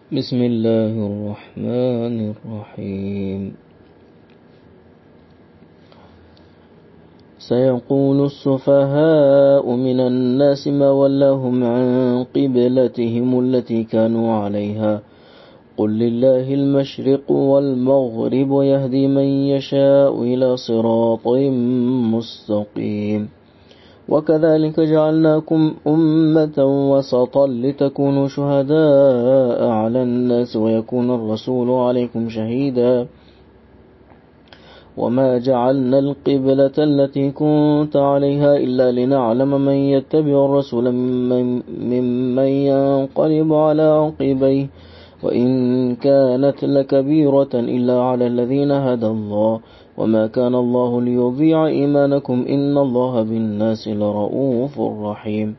بسم الله الرحمن الرحيم. سيقول السفهاء من الناس ما ولاهم عن قبلتهم التي كانوا عليها قل لله المشرق والمغرب يهدي من يشاء إلى صراط مستقيم. وكذلك جعلناكم أمة وسطا لتكونوا شهداء على الناس ويكون الرسول عليكم شهيدا وما جعلنا القبلة التي كنت عليها إلا لنعلم من يتبع الرسول ممن ينقلب على عقبيه وإن كانت لكبيرة إلا على الذين هدى الله وما كان الله ليضيع إيمانكم إن الله بالناس لرؤوف رحيم.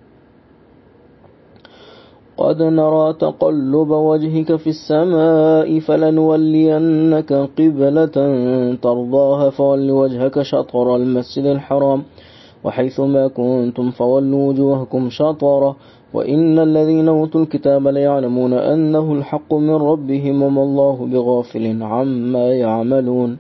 قد نرى تقلب وجهك في السماء فلنولينك قبلة ترضاها فول وجهك شطر المسجد الحرام وحيث ما كنتم فولوا وجوهكم شطره وإن الذين أوتوا الكتاب ليعلمون أنه الحق من ربهم وما الله بغافل عما يعملون.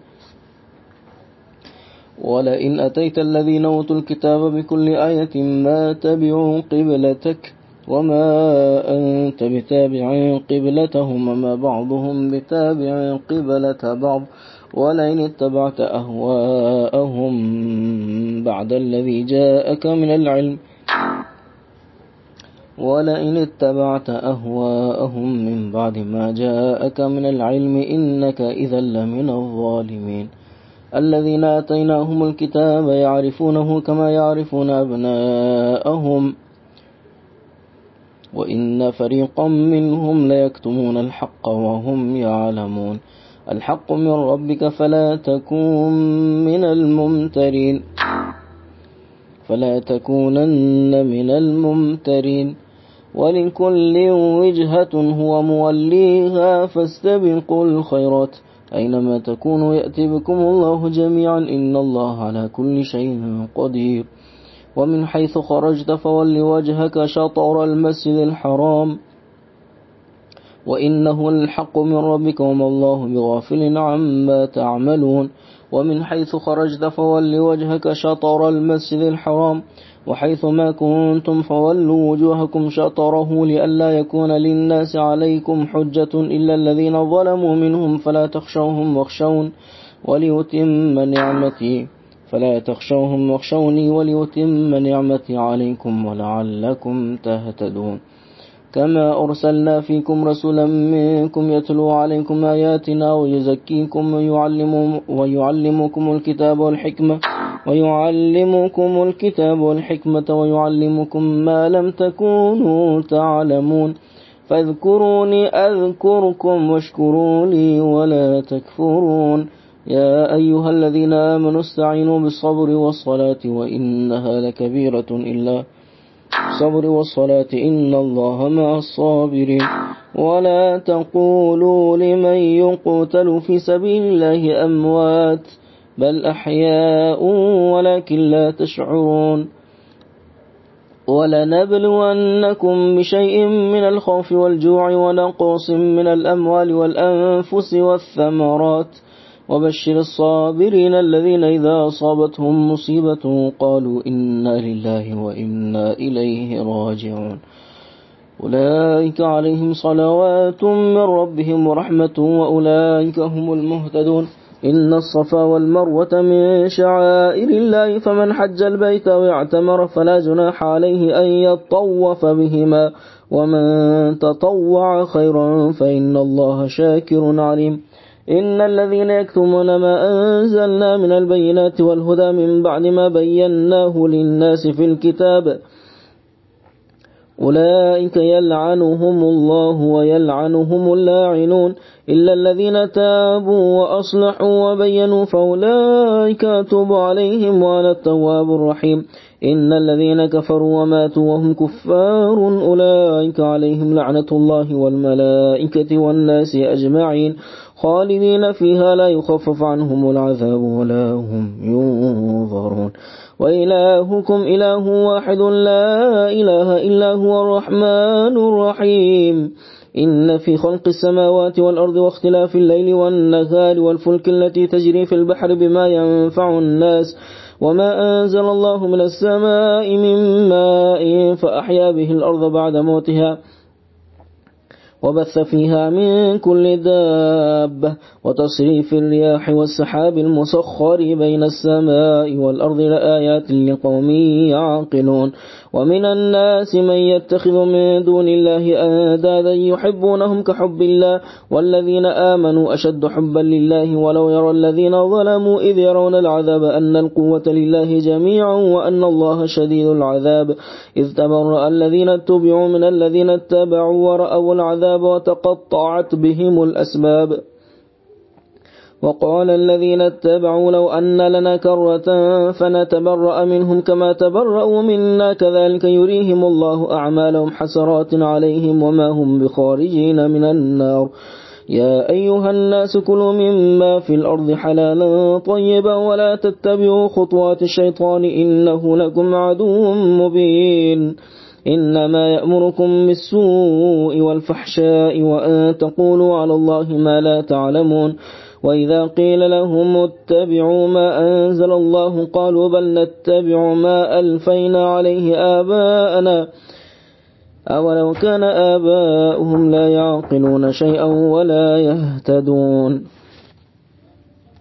ولئن أتيت الذين أوتوا الكتاب بكل آية ما تبعوا قبلتك وما أنت بتابع قبلتهم وما بعضهم بتابع قبلة بعض ولئن اتبعت أهواءهم بعد الذي جاءك من العلم من بعد ما جاءك من العلم إنك إذا لمن الظالمين. الذين آتيناهم الكتاب يعرفونه كما يعرفون أبناءهم وإن فريقا منهم ليكتمون الحق وهم يعلمون. الحق من ربك فلا تكونن من الممترين ولكل وجهة هو موليها فاستبقوا الخيرات أينما تكونوا يأتي بكم الله جميعا إن الله على كل شيء قدير. ومن حيث خرجت فول وجهك شطر المسجد الحرام وإنه الحق من ربك وما الله بغافل عما تعملون. ومن حيث خرجت فول وجهك شطر المسجد الحرام وحيث ما كنتم فولوا وجوهكم شطره لئلا يكون للناس عليكم حجة إلا الذين ظلموا منهم فلا تخشوهم واخشوني وليتم نعمتي عليكم ولعلكم تهتدون. كما أرسلنا فيكم رسولا منكم يتلو عليكم آياتنا ويزكيكم ويعلمكم الكتاب والحكمة ويعلمكم ما لم تكونوا تعلمون فاذكروني أذكركم واشكروا لي ولا تكفرون. يا أيها الذين آمنوا استعينوا بالصبر والصلاة وإنها لكبيرة إلا الصبر والصلاة إن الله مع الصابرين. ولا تقولوا لمن يقتل في سبيل الله أموات بل أحياء ولكن لا تشعرون. ولنبلونكم بشيء من الخوف والجوع ونقص من الأموال والأنفس والثمرات وبشر الصابرين الذين إذا أصابتهم مصيبة قالوا إنا لله وإنا إليه راجعون أولئك عليهم صلوات من ربهم ورحمة وأولئك هم المهتدون. إن الصفا والمروة من شعائر الله فمن حج البيت واعتمر فلا جناح عليه أن يطوف بهما ومن تطوع خيرا فإن الله شاكر عليم. إن الذين يكتمون ما أنزلنا من البينات والهدى من بعد ما بيناه للناس في الكتاب أولئك يلعنهم الله ويلعنهم اللاعنون إلا الذين تابوا وأصلحوا وبينوا فأولئك أتوب عليهم وأنا التواب الرحيم. إن الذين كفروا وماتوا وهم كفار أولئك عليهم لعنة الله والملائكة والناس أجمعين خالدين فيها لا يخفف عنهم العذاب ولا هم ينظرون. وإلهكم إله واحد لا إله إلا هو الرحمن الرحيم. إن في خلق السماوات والأرض واختلاف الليل والنهار والفلك التي تجري في البحر بما ينفع الناس وما أنزل الله من السماء من ماء فأحيا به الأرض بعد موتها وبث فيها من كل دابة وتصريف الرياح والسحاب المسخر بين السماء والأرض لآيات لقوم يعقلون ومن الناس من يتخذ من دون الله أندادا يحبونهم كحب الله والذين آمنوا أشد حبا لله ولو يرى الذين ظلموا إذ يرون العذاب أن القوة لله جميعا وأن الله شديد العذاب إذ تبرأ الذين اتبعوا من الذين اتبعوا ورأوا العذاب وتقطعت بهم الأسباب وقال الذين اتبعوا لو أن لنا كرة فنتبرأ منهم كما تبرأوا منا كذلك يريهم الله أعمالهم حسرات عليهم وما هم بخارجين من النار يا أيها الناس كلوا مما في الأرض حلالا طيبا ولا تتبعوا خطوات الشيطان إنه لكم عدو مبين إنما يأمركم بالسوء والفحشاء وأن تقولوا على الله ما لا تعلمون وإذا قيل لهم اتبعوا ما أنزل الله قالوا بل نتبع ما ألفينا عليه آباءنا أولو كان آباؤهم لا يعقلون شيئا ولا يهتدون